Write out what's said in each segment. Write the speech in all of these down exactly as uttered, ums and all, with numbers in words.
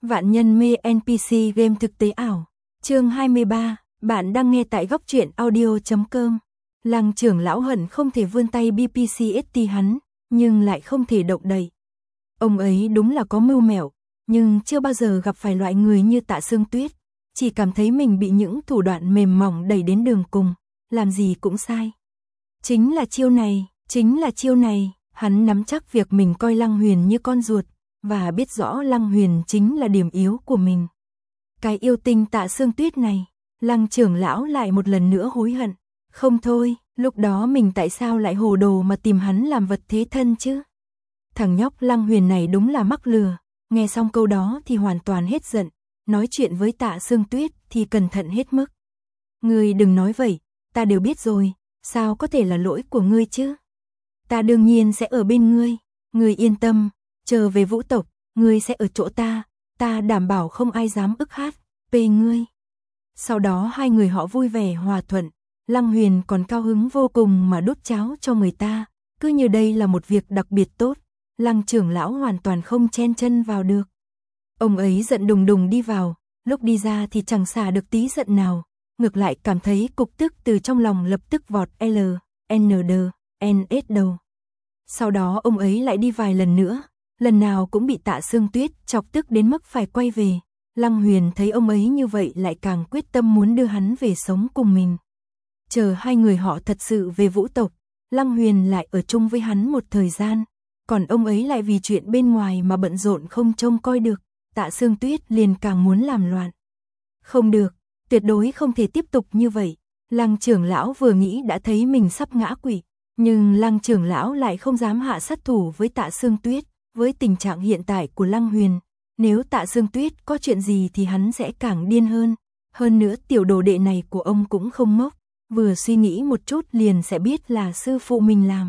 Vạn nhân mê en pê xê game thực tế ảo. Chương hai mươi ba, bạn đang nghe tại góc truyện audio chấm com. Lăng trưởng lão hận không thể vươn tay bê pê xê ét tê hắn, nhưng lại không thể động đậy. Ông ấy đúng là có mưu mẹo, nhưng chưa bao giờ gặp phải loại người như Tạ Sương Tuyết, chỉ cảm thấy mình bị những thủ đoạn mềm mỏng đẩy đến đường cùng, làm gì cũng sai. Chính là chiêu này, chính là chiêu này, hắn nắm chắc việc mình coi Lăng Huyền như con ruột, và biết rõ Lăng Huyền chính là điểm yếu của mình. Cái yêu tinh Tạ Sương Tuyết này, Lăng trưởng lão lại một lần nữa hối hận. Không thôi, lúc đó mình tại sao lại hồ đồ mà tìm hắn làm vật thế thân chứ? Thằng nhóc Lăng Huyền này đúng là mắc lừa, nghe xong câu đó thì hoàn toàn hết giận, nói chuyện với Tạ Sương Tuyết thì cẩn thận hết mức. Ngươi đừng nói vậy, ta đều biết rồi, sao có thể là lỗi của ngươi chứ? Ta đương nhiên sẽ ở bên ngươi, ngươi yên tâm, chờ về Vũ tộc, ngươi sẽ ở chỗ ta, ta đảm bảo không ai dám ức hát, pê ngươi. Sau đó hai người họ vui vẻ hòa thuận, Lăng Huyền còn cao hứng vô cùng mà đút cháo cho người ta, cứ như đây là một việc đặc biệt tốt, Lăng trưởng lão hoàn toàn không chen chân vào được. Ông ấy giận đùng đùng đi vào, lúc đi ra thì chẳng xả được tí giận nào, ngược lại cảm thấy cục tức từ trong lòng lập tức vọt L, N D, N S đầu. Sau đó ông ấy lại đi vài lần nữa, lần nào cũng bị Tạ Sương Tuyết chọc tức đến mức phải quay về. Lăng Huyền thấy ông ấy như vậy lại càng quyết tâm muốn đưa hắn về sống cùng mình. Chờ hai người họ thật sự về Vũ tộc, Lăng Huyền lại ở chung với hắn một thời gian, còn ông ấy lại vì chuyện bên ngoài mà bận rộn không trông coi được, Tạ Sương Tuyết liền càng muốn làm loạn. Không được, tuyệt đối không thể tiếp tục như vậy. Lăng trưởng lão vừa nghĩ đã thấy mình sắp ngã quỵ, nhưng Lăng trưởng lão lại không dám hạ sát thủ với Tạ Sương Tuyết, với tình trạng hiện tại của Lăng Huyền. Nếu Tạ Sương Tuyết có chuyện gì thì hắn sẽ càng điên hơn. Hơn nữa tiểu đồ đệ này của ông cũng không ngốc, vừa suy nghĩ một chút liền sẽ biết là sư phụ mình làm.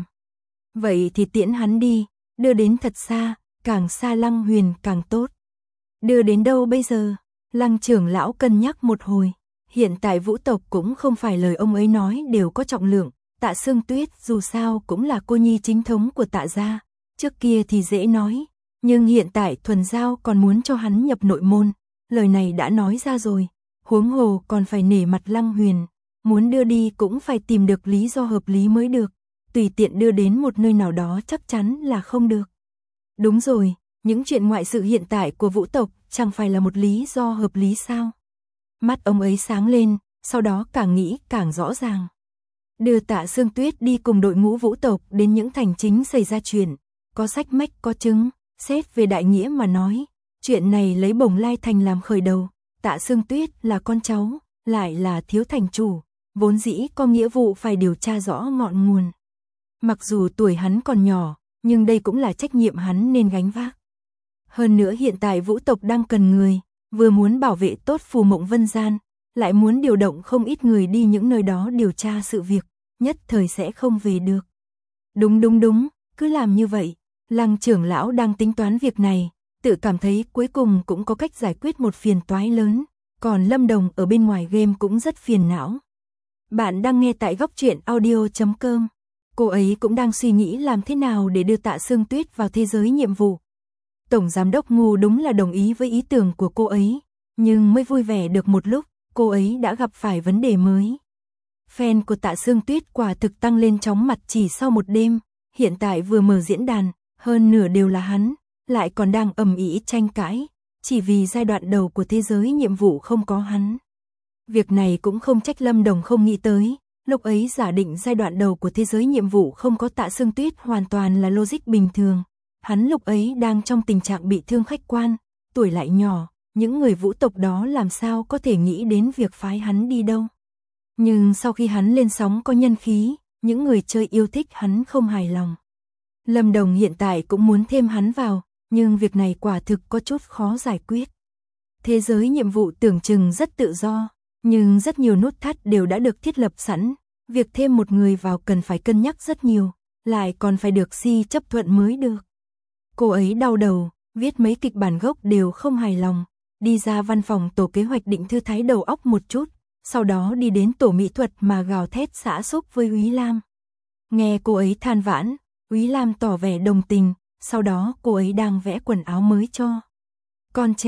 Vậy thì tiễn hắn đi, đưa đến thật xa, càng xa Lăng Huyền càng tốt. Đưa đến đâu bây giờ? Lăng trưởng lão cân nhắc một hồi. Hiện tại Vũ tộc cũng không phải lời ông ấy nói đều có trọng lượng. Tạ Sương Tuyết dù sao cũng là cô nhi chính thống của Tạ gia. Trước kia thì dễ nói, nhưng hiện tại Thuần Giao còn muốn cho hắn nhập nội môn. Lời này đã nói ra rồi, huống hồ còn phải nể mặt Lăng Huyền. Muốn đưa đi cũng phải tìm được lý do hợp lý mới được. Tùy tiện đưa đến một nơi nào đó chắc chắn là không được. Đúng rồi, những chuyện ngoại sự hiện tại của Vũ tộc chẳng phải là một lý do hợp lý sao? Mắt ông ấy sáng lên, sau đó càng nghĩ càng rõ ràng. Đưa Tạ Sương Tuyết đi cùng đội ngũ Vũ tộc đến những thành chính xảy ra chuyện, có sách mách có chứng, xét về đại nghĩa mà nói, chuyện này lấy Bồng Lai Thành làm khởi đầu, Tạ Sương Tuyết là con cháu, lại là thiếu thành chủ, vốn dĩ có nghĩa vụ phải điều tra rõ ngọn nguồn. Mặc dù tuổi hắn còn nhỏ, nhưng đây cũng là trách nhiệm hắn nên gánh vác. Hơn nữa hiện tại Vũ tộc đang cần người, vừa muốn bảo vệ tốt Phù Mộng Vân Gian, lại muốn điều động không ít người đi những nơi đó điều tra sự việc, nhất thời sẽ không về được. Đúng đúng đúng, cứ làm như vậy. Lăng trưởng lão đang tính toán việc này, tự cảm thấy cuối cùng cũng có cách giải quyết một phiền toái lớn, còn Lâm Đồng ở bên ngoài game cũng rất phiền não. Bạn đang nghe tại góc truyện audio chấm com. Cô ấy cũng đang suy nghĩ làm thế nào để đưa Tạ Sương Tuyết vào thế giới nhiệm vụ. Tổng giám đốc Ngu đúng là đồng ý với ý tưởng của cô ấy, nhưng mới vui vẻ được một lúc, cô ấy đã gặp phải vấn đề mới. Fan của Tạ Sương Tuyết quả thực tăng lên chóng mặt chỉ sau một đêm, hiện tại vừa mở diễn đàn, hơn nửa đều là hắn, lại còn đang ầm ĩ tranh cãi, chỉ vì giai đoạn đầu của thế giới nhiệm vụ không có hắn. Việc này cũng không trách Lâm Đồng không nghĩ tới, lúc ấy giả định giai đoạn đầu của thế giới nhiệm vụ không có Tạ Sương Tuyết hoàn toàn là logic bình thường. Hắn lúc ấy đang trong tình trạng bị thương khách quan, tuổi lại nhỏ, những người Vũ tộc đó làm sao có thể nghĩ đến việc phái hắn đi đâu. Nhưng sau khi hắn lên sóng có nhân khí, những người chơi yêu thích hắn không hài lòng. Lâm Đồng hiện tại cũng muốn thêm hắn vào, nhưng việc này quả thực có chút khó giải quyết. Thế giới nhiệm vụ tưởng chừng rất tự do, nhưng rất nhiều nút thắt đều đã được thiết lập sẵn, việc thêm một người vào cần phải cân nhắc rất nhiều, lại còn phải được si chấp thuận mới được. Cô ấy đau đầu, viết mấy kịch bản gốc đều không hài lòng, đi ra văn phòng tổ kế hoạch định thư thái đầu óc một chút, sau đó đi đến tổ mỹ thuật mà gào thét xã xúc với Úy Lam. Nghe cô ấy than vãn, Úy Lam tỏ vẻ đồng tình, sau đó cô ấy đang vẽ quần áo mới cho con trai,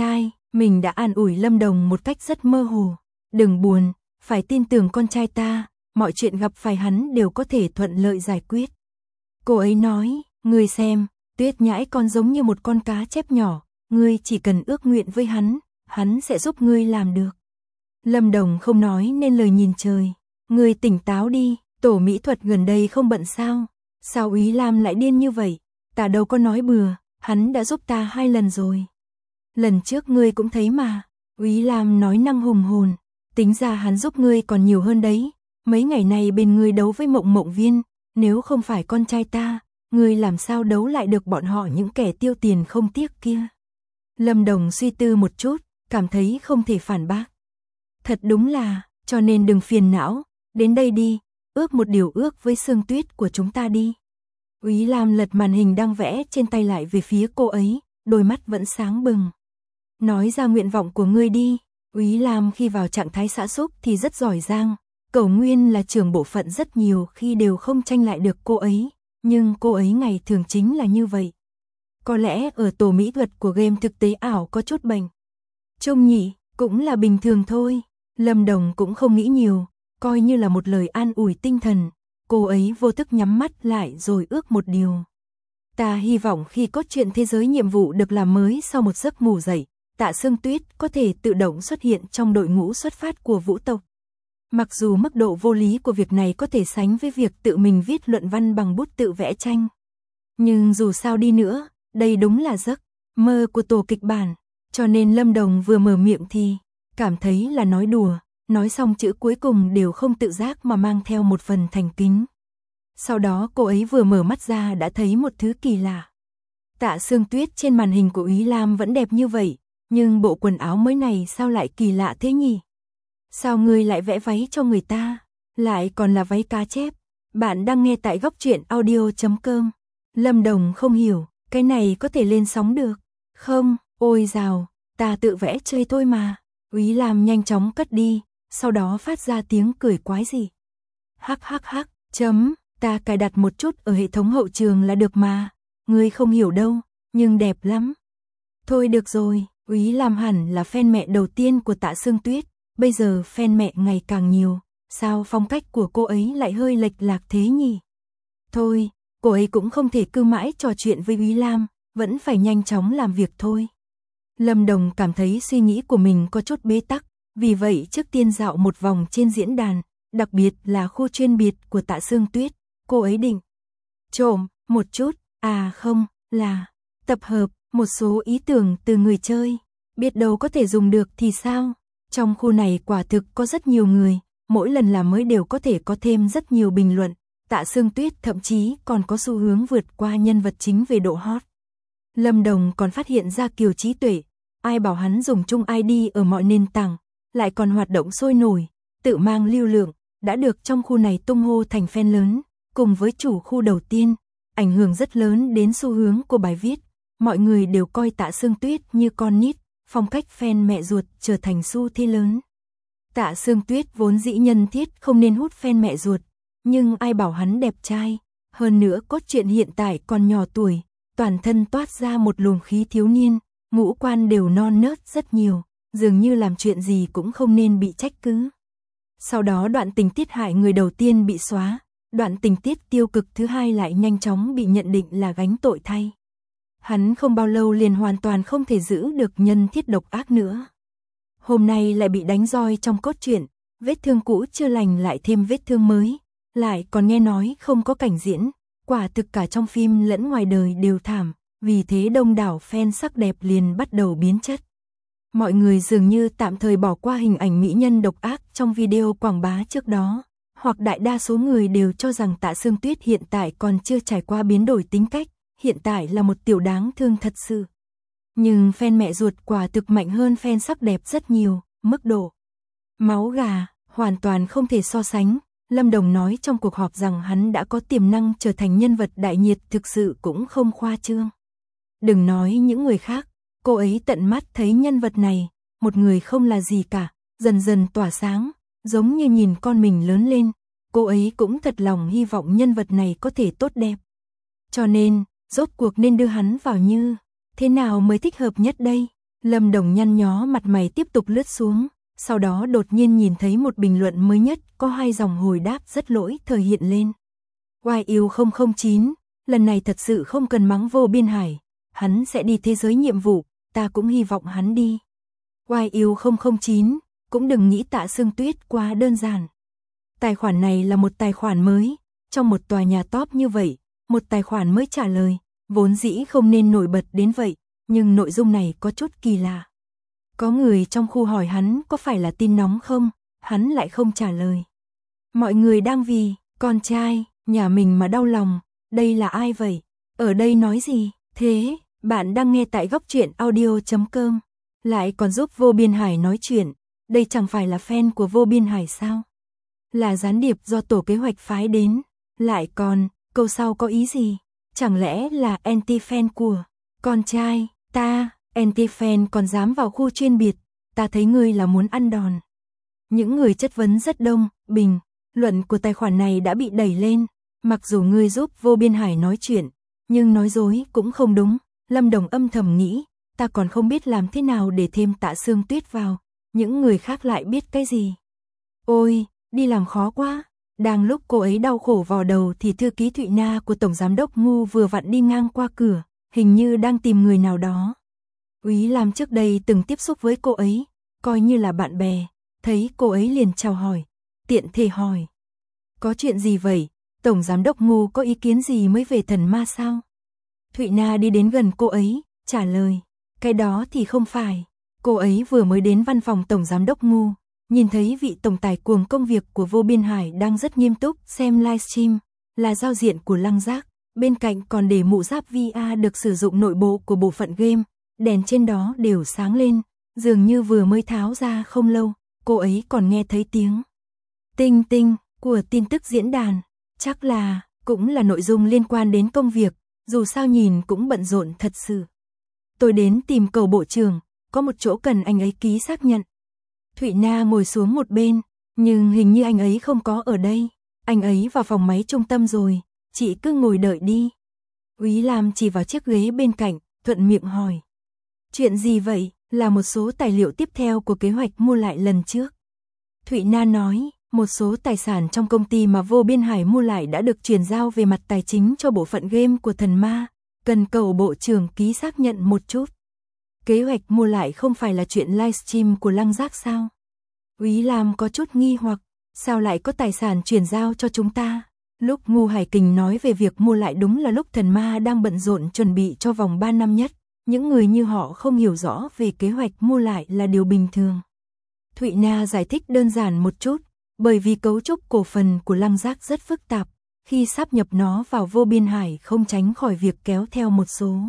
Mình đã an ủi Lâm Đồng một cách rất mơ hồ. Đừng buồn, phải tin tưởng con trai ta, mọi chuyện gặp phải hắn đều có thể thuận lợi giải quyết. Cô ấy nói, ngươi xem, Tuyết Nhãi con giống như một con cá chép nhỏ, ngươi chỉ cần ước nguyện với hắn, hắn sẽ giúp ngươi làm được. Lâm Đồng không nói nên lời nhìn trời. Ngươi tỉnh táo đi, tổ mỹ thuật gần đây không bận sao? Sao Úy Lam lại điên như vậy? Ta đâu có nói bừa, hắn đã giúp ta hai lần rồi. Lần trước ngươi cũng thấy mà. Úy Lam nói năng hùng hồn. Tính ra hắn giúp ngươi còn nhiều hơn đấy. Mấy ngày này bên ngươi đấu với Mộng Mộng Viên, nếu không phải con trai ta, ngươi làm sao đấu lại được bọn họ những kẻ tiêu tiền không tiếc kia. Lâm Đồng suy tư một chút, cảm thấy không thể phản bác. Thật đúng là, cho nên đừng phiền não, đến đây đi, ước một điều ước với Sương Tuyết của chúng ta đi. Úy Lam lật màn hình đang vẽ trên tay lại về phía cô ấy, đôi mắt vẫn sáng bừng. Nói ra nguyện vọng của ngươi đi. Úy Lam khi vào trạng thái xã xúc thì rất giỏi giang, Cẩu Nguyên là trưởng bộ phận rất nhiều khi đều không tranh lại được cô ấy, nhưng cô ấy ngày thường chính là như vậy. Có lẽ ở tổ mỹ thuật của game thực tế ảo có chút bệnh. Trông nhỉ, cũng là bình thường thôi. Lâm Đồng cũng không nghĩ nhiều, coi như là một lời an ủi tinh thần. Cô ấy vô thức nhắm mắt lại rồi ước một điều. Ta hy vọng khi cốt truyện thế giới nhiệm vụ được làm mới sau một giấc ngủ dậy, Tạ Sương Tuyết có thể tự động xuất hiện trong đội ngũ xuất phát của vũ tộc. Mặc dù mức độ vô lý của việc này có thể sánh với việc tự mình viết luận văn bằng bút tự vẽ tranh. Nhưng dù sao đi nữa, đây đúng là giấc mơ của tổ kịch bản, cho nên Lâm Đồng vừa mở miệng thì cảm thấy là nói đùa, nói xong chữ cuối cùng đều không tự giác mà mang theo một phần thành kính. Sau đó cô ấy vừa mở mắt ra đã thấy một thứ kỳ lạ. Tạ Sương Tuyết trên màn hình của Úy Lam vẫn đẹp như vậy, nhưng bộ quần áo mới này sao lại kỳ lạ thế nhỉ? Sao ngươi lại vẽ váy cho người ta, lại còn là váy cá chép? Bạn đang nghe tại góc truyện audio chấm com. Lâm Đồng không hiểu, cái này có thể lên sóng được? Không, ôi dào, ta tự vẽ chơi thôi mà. Úy Lam nhanh chóng cất đi, sau đó phát ra tiếng cười quái dị. Hắc hắc hắc, chấm, ta cài đặt một chút ở hệ thống hậu trường là được mà. Ngươi không hiểu đâu, nhưng đẹp lắm. Thôi được rồi, Úy Lam hẳn là fan mẹ đầu tiên của Tạ Sương Tuyết, bây giờ fan mẹ ngày càng nhiều, sao phong cách của cô ấy lại hơi lệch lạc thế nhỉ? Thôi, cô ấy cũng không thể cứ mãi trò chuyện với Úy Lam, vẫn phải nhanh chóng làm việc thôi. Lâm Đồng cảm thấy suy nghĩ của mình có chút bế tắc, vì vậy trước tiên dạo một vòng trên diễn đàn, đặc biệt là khu chuyên biệt của Tạ Sương Tuyết, cô ấy định trộm một chút, à không, là tập hợp một số ý tưởng từ người chơi, biết đâu có thể dùng được thì sao? Trong khu này quả thực có rất nhiều người, mỗi lần làm mới đều có thể có thêm rất nhiều bình luận. Tạ Sương Tuyết thậm chí còn có xu hướng vượt qua nhân vật chính về độ hot. Lâm Đồng còn phát hiện ra Kiều Trí Tuệ, ai bảo hắn dùng chung i đê ở mọi nền tảng, lại còn hoạt động sôi nổi, tự mang lưu lượng, đã được trong khu này tung hô thành fan lớn, cùng với chủ khu đầu tiên, ảnh hưởng rất lớn đến xu hướng của bài viết. Mọi người đều coi Tạ Sương Tuyết như con nít, phong cách fan mẹ ruột trở thành xu thế lớn. Tạ Sương Tuyết vốn dĩ nhân thiết không nên hút fan mẹ ruột, nhưng ai bảo hắn đẹp trai, hơn nữa cốt truyện hiện tại còn nhỏ tuổi, toàn thân toát ra một luồng khí thiếu niên, ngũ quan đều non nớt rất nhiều, dường như làm chuyện gì cũng không nên bị trách cứ. Sau đó đoạn tình tiết hại người đầu tiên bị xóa, đoạn tình tiết tiêu cực thứ hai lại nhanh chóng bị nhận định là gánh tội thay. Hắn không bao lâu liền hoàn toàn không thể giữ được nhân thiết độc ác nữa. Hôm nay lại bị đánh roi trong cốt truyện, vết thương cũ chưa lành lại thêm vết thương mới, lại còn nghe nói không có cảnh diễn, quả thực cả trong phim lẫn ngoài đời đều thảm, vì thế đông đảo fan sắc đẹp liền bắt đầu biến chất. Mọi người dường như tạm thời bỏ qua hình ảnh mỹ nhân độc ác trong video quảng bá trước đó, hoặc đại đa số người đều cho rằng Tạ Sương Tuyết hiện tại còn chưa trải qua biến đổi tính cách, hiện tại là một tiểu đáng thương thật sự. Nhưng fan mẹ ruột quả thực mạnh hơn fan sắc đẹp rất nhiều, mức độ máu gà hoàn toàn không thể so sánh. Lâm Đồng nói trong cuộc họp rằng hắn đã có tiềm năng trở thành nhân vật đại nhiệt, thực sự cũng không khoa trương. Đừng nói những người khác, cô ấy tận mắt thấy nhân vật này, một người không là gì cả, dần dần tỏa sáng, giống như nhìn con mình lớn lên, cô ấy cũng thật lòng hy vọng nhân vật này có thể tốt đẹp. Cho nên, rốt cuộc nên đưa hắn vào như thế nào mới thích hợp nhất đây? Lâm Đồng nhăn nhó mặt mày tiếp tục lướt xuống, sau đó đột nhiên nhìn thấy một bình luận mới nhất, có hai dòng hồi đáp rất lỗi thời hiện lên. Y U không không chín, lần này thật sự không cần mắng Vô Biên Hải, hắn sẽ đi thế giới nhiệm vụ, ta cũng hy vọng hắn đi. Y U không không chín, cũng đừng nghĩ Tạ Sương Tuyết quá đơn giản. Tài khoản này là một tài khoản mới, trong một tòa nhà top như vậy, một tài khoản mới trả lời, vốn dĩ không nên nổi bật đến vậy, nhưng nội dung này có chút kỳ lạ. Có người trong khu hỏi hắn có phải là tin nóng không, hắn lại không trả lời. Mọi người đang vì con trai nhà mình mà đau lòng, đây là ai vậy? Ở đây nói gì? Thế, bạn đang nghe tại góc truyện audio chấm com, lại còn giúp Vô Biên Hải nói chuyện, đây chẳng phải là fan của Vô Biên Hải sao? Là gián điệp do tổ kế hoạch phái đến, lại còn, câu sau có ý gì? Chẳng lẽ là anti-fan của con trai, ta, anti-fan còn dám vào khu chuyên biệt, ta thấy ngươi là muốn ăn đòn. Những người chất vấn rất đông, bình luận của tài khoản này đã bị đẩy lên, mặc dù ngươi giúp Vô Biên Hải nói chuyện, nhưng nói dối cũng không đúng. Lâm Đồng âm thầm nghĩ, ta còn không biết làm thế nào để thêm Tạ Sương Tuyết vào, những người khác lại biết cái gì. Ôi, đi làm khó quá. Đang lúc cô ấy đau khổ vò đầu thì thư ký Thụy Na của Tổng Giám đốc Ngu vừa vặn đi ngang qua cửa, hình như đang tìm người nào đó. Úy Lam trước đây từng tiếp xúc với cô ấy, coi như là bạn bè, thấy cô ấy liền chào hỏi, tiện thể hỏi. Có chuyện gì vậy? Tổng Giám đốc Ngu có ý kiến gì mới về thần ma sao? Thụy Na đi đến gần cô ấy, trả lời, cái đó thì không phải. Cô ấy vừa mới đến văn phòng Tổng Giám đốc Ngu, nhìn thấy vị tổng tài cuồng công việc của Vô Biên Hải đang rất nghiêm túc xem livestream, là giao diện của Lăng Giác, bên cạnh còn để mũ giáp vê rờ được sử dụng nội bộ của bộ phận game, đèn trên đó đều sáng lên, dường như vừa mới tháo ra không lâu, cô ấy còn nghe thấy tiếng tinh tinh của tin tức diễn đàn, chắc là, cũng là nội dung liên quan đến công việc, dù sao nhìn cũng bận rộn thật sự. Tôi đến tìm Cầu bộ trưởng, có một chỗ cần anh ấy ký xác nhận. Thụy Na ngồi xuống một bên, nhưng hình như anh ấy không có ở đây, anh ấy vào phòng máy trung tâm rồi, chị cứ ngồi đợi đi. Úy Lam chỉ vào chiếc ghế bên cạnh, thuận miệng hỏi. Chuyện gì vậy? Là một số tài liệu tiếp theo của kế hoạch mua lại lần trước. Thụy Na nói, một số tài sản trong công ty mà Vô Biên Hải mua lại đã được chuyển giao về mặt tài chính cho bộ phận game của thần ma, cần Cầu bộ trưởng ký xác nhận một chút. Kế hoạch mua lại không phải là chuyện livestream của Lăng Giác sao? Úy Lam có chút nghi hoặc, sao lại có tài sản chuyển giao cho chúng ta? Lúc Ngu Hải Kình nói về việc mua lại đúng là lúc thần ma đang bận rộn chuẩn bị cho vòng ba năm nhất, những người như họ không hiểu rõ về kế hoạch mua lại là điều bình thường. Thụy Na giải thích đơn giản một chút, bởi vì cấu trúc cổ phần của Lăng Giác rất phức tạp, khi sáp nhập nó vào Vô Biên Hải không tránh khỏi việc kéo theo một số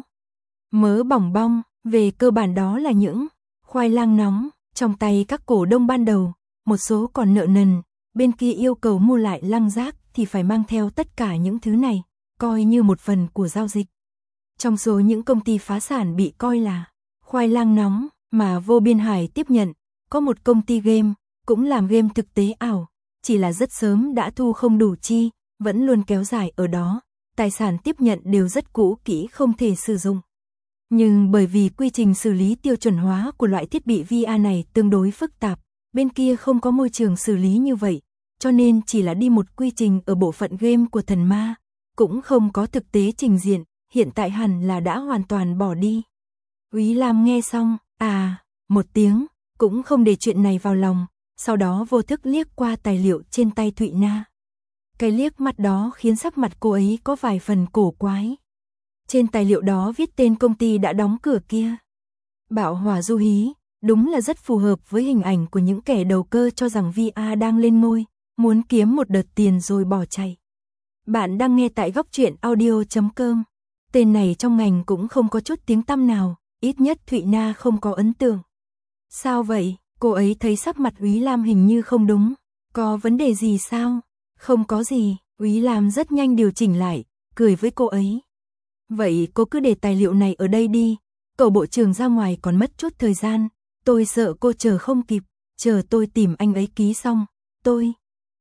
mớ bỏng bong, về cơ bản đó là những khoai lang nóng trong tay các cổ đông ban đầu, một số còn nợ nần, bên kia yêu cầu mua lại Lăng Giác thì phải mang theo tất cả những thứ này, coi như một phần của giao dịch. Trong số những công ty phá sản bị coi là khoai lang nóng mà Vô Biên Hải tiếp nhận, có một công ty game, cũng làm game thực tế ảo, chỉ là rất sớm đã thu không đủ chi, vẫn luôn kéo dài ở đó, tài sản tiếp nhận đều rất cũ kỹ không thể sử dụng. Nhưng bởi vì quy trình xử lý tiêu chuẩn hóa của loại thiết bị vê rờ này tương đối phức tạp, bên kia không có môi trường xử lý như vậy, cho nên chỉ là đi một quy trình ở bộ phận game của thần ma, cũng không có thực tế trình diện, hiện tại hẳn là đã hoàn toàn bỏ đi. Úy Lam nghe xong, à, một tiếng, cũng không để chuyện này vào lòng, sau đó vô thức liếc qua tài liệu trên tay Thụy Na. Cái liếc mắt đó khiến sắc mặt cô ấy có vài phần cổ quái. Trên tài liệu đó viết tên công ty đã đóng cửa kia. Bạo Hỏa Du Hí, đúng là rất phù hợp với hình ảnh của những kẻ đầu cơ cho rằng vê rờ đang lên ngôi, muốn kiếm một đợt tiền rồi bỏ chạy. Bạn đang nghe tại góc truyện audio chấm com. Tên này trong ngành cũng không có chút tiếng tăm nào, ít nhất Thụy Na không có ấn tượng. Sao vậy? Cô ấy thấy sắc mặt Úy Lam hình như không đúng. Có vấn đề gì sao? Không có gì, Úy Lam rất nhanh điều chỉnh lại, cười với cô ấy. Vậy cô cứ để tài liệu này ở đây đi, Cầu bộ trưởng ra ngoài còn mất chút thời gian, tôi sợ cô chờ không kịp, chờ tôi tìm anh ấy ký xong, tôi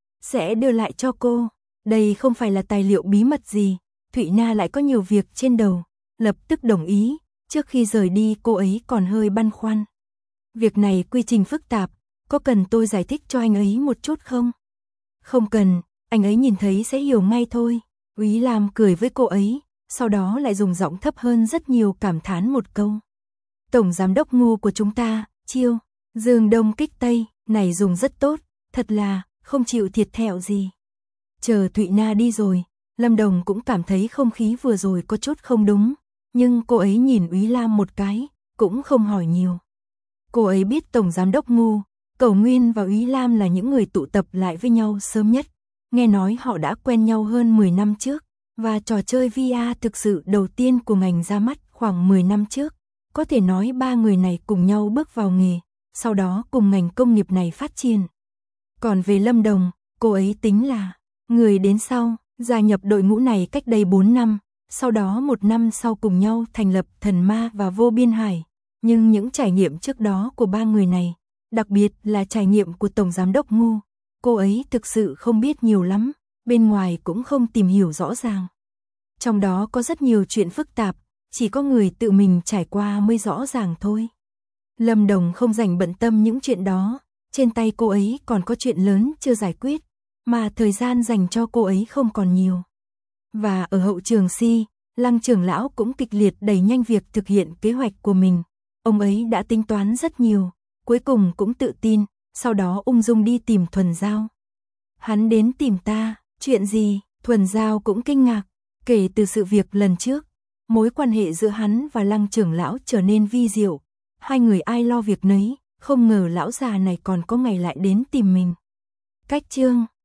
sẽ đưa lại cho cô. Đây không phải là tài liệu bí mật gì, Thụy Na lại có nhiều việc trên đầu, lập tức đồng ý, Trước khi rời đi cô ấy còn hơi băn khoăn. Việc này quy trình phức tạp, có cần tôi giải thích cho anh ấy một chút không? Không cần, anh ấy nhìn thấy sẽ hiểu ngay thôi. Úy Lam cười với cô ấy, sau đó lại dùng giọng thấp hơn rất nhiều cảm thán một câu. Tổng giám đốc ngu của chúng ta, chiêu, dương đông kích tây, này dùng rất tốt, thật là, không chịu thiệt thẹo gì. Chờ Thụy Na đi rồi, Lâm Đồng cũng cảm thấy không khí vừa rồi có chút không đúng, nhưng cô ấy nhìn Úy Lam một cái, cũng không hỏi nhiều. Cô ấy biết Tổng giám đốc ngu, Cẩu Nguyên và Úy Lam là những người tụ tập lại với nhau sớm nhất. Nghe nói họ đã quen nhau hơn mười năm trước, và trò chơi vê rờ thực sự đầu tiên của ngành ra mắt khoảng mười năm trước. Có thể nói ba người này cùng nhau bước vào nghề, sau đó cùng ngành công nghiệp này phát triển. Còn về Lâm Đồng, cô ấy tính là người đến sau, gia nhập đội ngũ này cách đây bốn năm, sau đó một năm sau cùng nhau thành lập Thần Ma và Vô Biên Hải. Nhưng những trải nghiệm trước đó của ba người này, đặc biệt là trải nghiệm của Tổng Giám đốc ngu, cô ấy thực sự không biết nhiều lắm, bên ngoài cũng không tìm hiểu rõ ràng. Trong đó có rất nhiều chuyện phức tạp, chỉ có người tự mình trải qua mới rõ ràng thôi. Lâm Đồng không rảnh bận tâm những chuyện đó, trên tay cô ấy còn có chuyện lớn chưa giải quyết, mà thời gian dành cho cô ấy không còn nhiều. Và ở hậu trường si, Lăng trưởng lão cũng kịch liệt đẩy nhanh việc thực hiện kế hoạch của mình. Ông ấy đã tính toán rất nhiều, cuối cùng cũng tự tin, sau đó ung dung đi tìm Thuần Giao. Hắn đến tìm ta, chuyện gì? Thuần Giao cũng kinh ngạc, kể từ sự việc lần trước, mối quan hệ giữa hắn và Lăng trưởng lão trở nên vi diệu, hai người ai lo việc nấy, không ngờ lão già này còn có ngày lại đến tìm mình. Cách chương